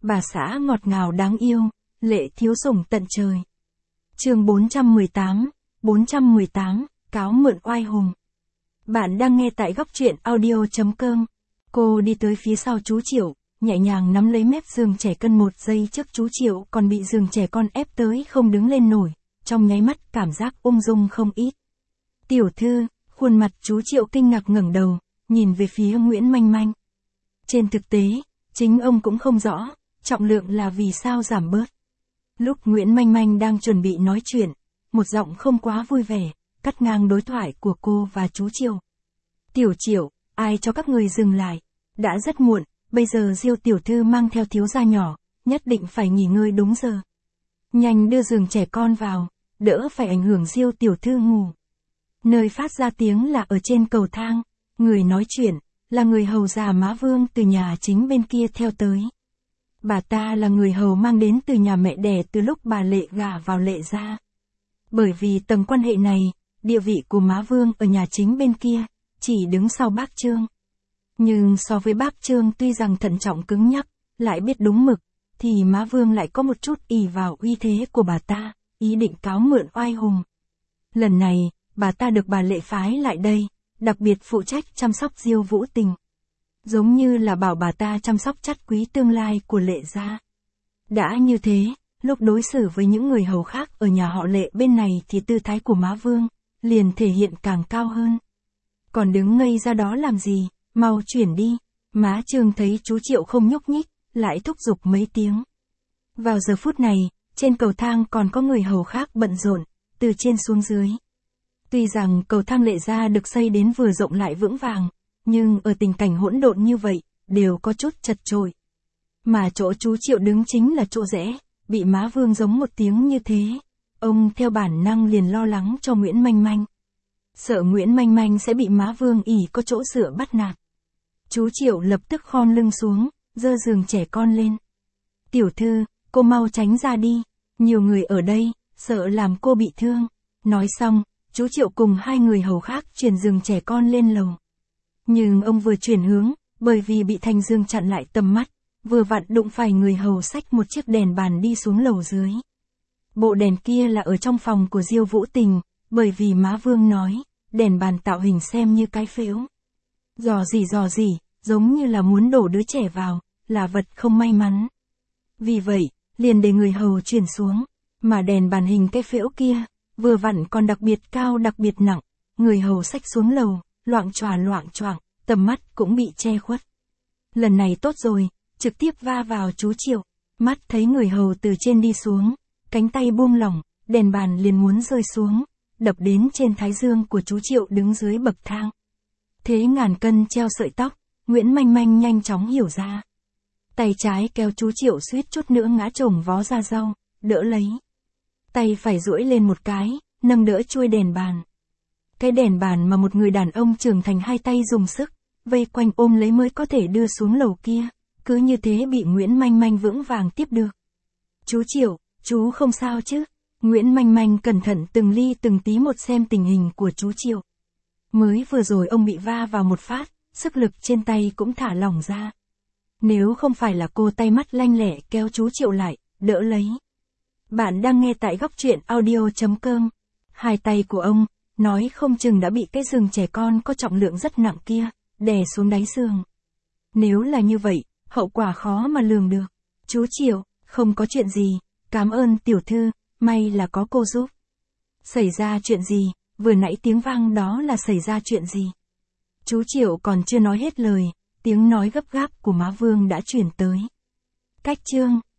bà xã ngọt ngào đáng yêu, lệ thiếu sủng tận trời. Chương 418, cáo mượn oai hùng. Bạn đang nghe tại góc truyện audio.com. Cô đi tới phía sau chú Triệu, nhẹ nhàng nắm lấy mép giường trẻ con. 1 giây trước chú Triệu còn bị giường trẻ con ép tới không đứng lên nổi, trong nháy mắt cảm giác ung dung không ít. Tiểu thư, khuôn mặt chú Triệu kinh ngạc ngẩng đầu, nhìn về phía Nguyễn Manh Manh. Trên thực tế, chính ông cũng không rõ, trọng lượng là vì sao giảm bớt. Lúc Nguyễn Manh Manh đang chuẩn bị nói chuyện, một giọng không quá vui vẻ, cắt ngang đối thoại của cô và chú Triệu. Tiểu Triệu, ai cho các người dừng lại? Đã rất muộn, bây giờ Diêu tiểu thư mang theo thiếu gia nhỏ, nhất định phải nghỉ ngơi đúng giờ. Nhanh đưa giường trẻ con vào, đỡ phải ảnh hưởng Diêu tiểu thư ngủ. Nơi phát ra tiếng là ở trên cầu thang, người nói chuyện, là người hầu già Má Vương từ nhà chính bên kia theo tới. Bà ta là người hầu mang đến từ nhà mẹ đẻ từ lúc bà Lệ gả vào Lệ gia. Bởi vì tầng quan hệ này, địa vị của Má Vương ở nhà chính bên kia, chỉ đứng sau bác Trương. Nhưng so với bác Trương tuy rằng thận trọng cứng nhắc, lại biết đúng mực, thì Má Vương lại có một chút ỷ vào uy thế của bà ta, ý định cáo mượn oai hùng. Lần này, bà ta được bà Lệ phái lại đây, đặc biệt phụ trách chăm sóc Diêu Vũ Tình. Giống như là bảo bà ta chăm sóc chắt quý tương lai của Lệ gia. Đã như thế, lúc đối xử với những người hầu khác ở nhà họ Lệ bên này thì tư thái của Má Vương liền thể hiện càng cao hơn. Còn đứng ngây ra đó làm gì, mau chuyển đi. Má Trương thấy chú Triệu không nhúc nhích, lại thúc giục mấy tiếng. Vào giờ phút này, trên cầu thang còn có người hầu khác bận rộn, từ trên xuống dưới. Tuy rằng cầu thang Lệ gia được xây đến vừa rộng lại vững vàng, nhưng ở tình cảnh hỗn độn như vậy, đều có chút chật chội. Mà chỗ chú Triệu đứng chính là chỗ rẽ, bị Má Vương giống một tiếng như thế. Ông theo bản năng liền lo lắng cho Nguyễn Manh Manh. Sợ Nguyễn Manh Manh sẽ bị Má Vương ỷ có chỗ dựa bắt nạt. Chú Triệu lập tức khom lưng xuống, giơ giường trẻ con lên. Tiểu thư, cô mau tránh ra đi, nhiều người ở đây, sợ làm cô bị thương. Nói xong, chú Triệu cùng 2 người hầu khác chuyển giường trẻ con lên lầu. Nhưng ông vừa chuyển hướng, bởi vì bị thành giường chặn lại tầm mắt, vừa vặn đụng phải người hầu xách một chiếc đèn bàn đi xuống lầu dưới. Bộ đèn kia là ở trong phòng của Diêu Vũ Tình, bởi vì Má Vương nói, đèn bàn tạo hình xem như cái phễu. Dò dỉ, giống như là muốn đổ đứa trẻ vào, là vật không may mắn. Vì vậy, liền để người hầu chuyển xuống, mà đèn bàn hình cái phễu kia, vừa vặn còn đặc biệt cao đặc biệt nặng, người hầu xách xuống lầu, loạng choạng, tầm mắt cũng bị che khuất. Lần này tốt rồi, trực tiếp va vào chú Triệu, mắt thấy người hầu từ trên đi xuống, cánh tay buông lỏng, đèn bàn liền muốn rơi xuống, đập đến trên thái dương của chú Triệu đứng dưới bậc thang. Thế ngàn cân treo sợi tóc, Nguyễn Manh Manh nhanh chóng hiểu ra. Tay trái kéo chú Triệu suýt chút nữa ngã chồng vó ra rau, đỡ lấy. Tay phải duỗi lên một cái, nâng đỡ chuôi đèn bàn. Cái đèn bàn mà một người đàn ông trưởng thành 2 tay dùng sức, vây quanh ôm lấy mới có thể đưa xuống lầu kia, cứ như thế bị Nguyễn Manh Manh vững vàng tiếp được. Chú Triệu, chú không sao chứ? Nguyễn Manh Manh cẩn thận từng ly từng tí một xem tình hình của chú Triệu. Mới vừa rồi ông bị va vào một phát, sức lực trên tay cũng thả lỏng ra. Nếu không phải là cô tay mắt lanh lẹ kéo chú Triệu lại, đỡ lấy. Bạn đang nghe tại góc truyện audio.com. 2 tay của ông, nói không chừng đã bị cái giường trẻ con có trọng lượng rất nặng kia, đè xuống đáy giường. Nếu là như vậy, hậu quả khó mà lường được. Chú Triệu, không có chuyện gì, cảm ơn tiểu thư, may là có cô giúp. Xảy ra chuyện gì, vừa nãy tiếng vang đó là xảy ra chuyện gì? Chú Triệu còn chưa nói hết lời, tiếng nói gấp gáp của Má Vương đã chuyển tới. Cách Trương,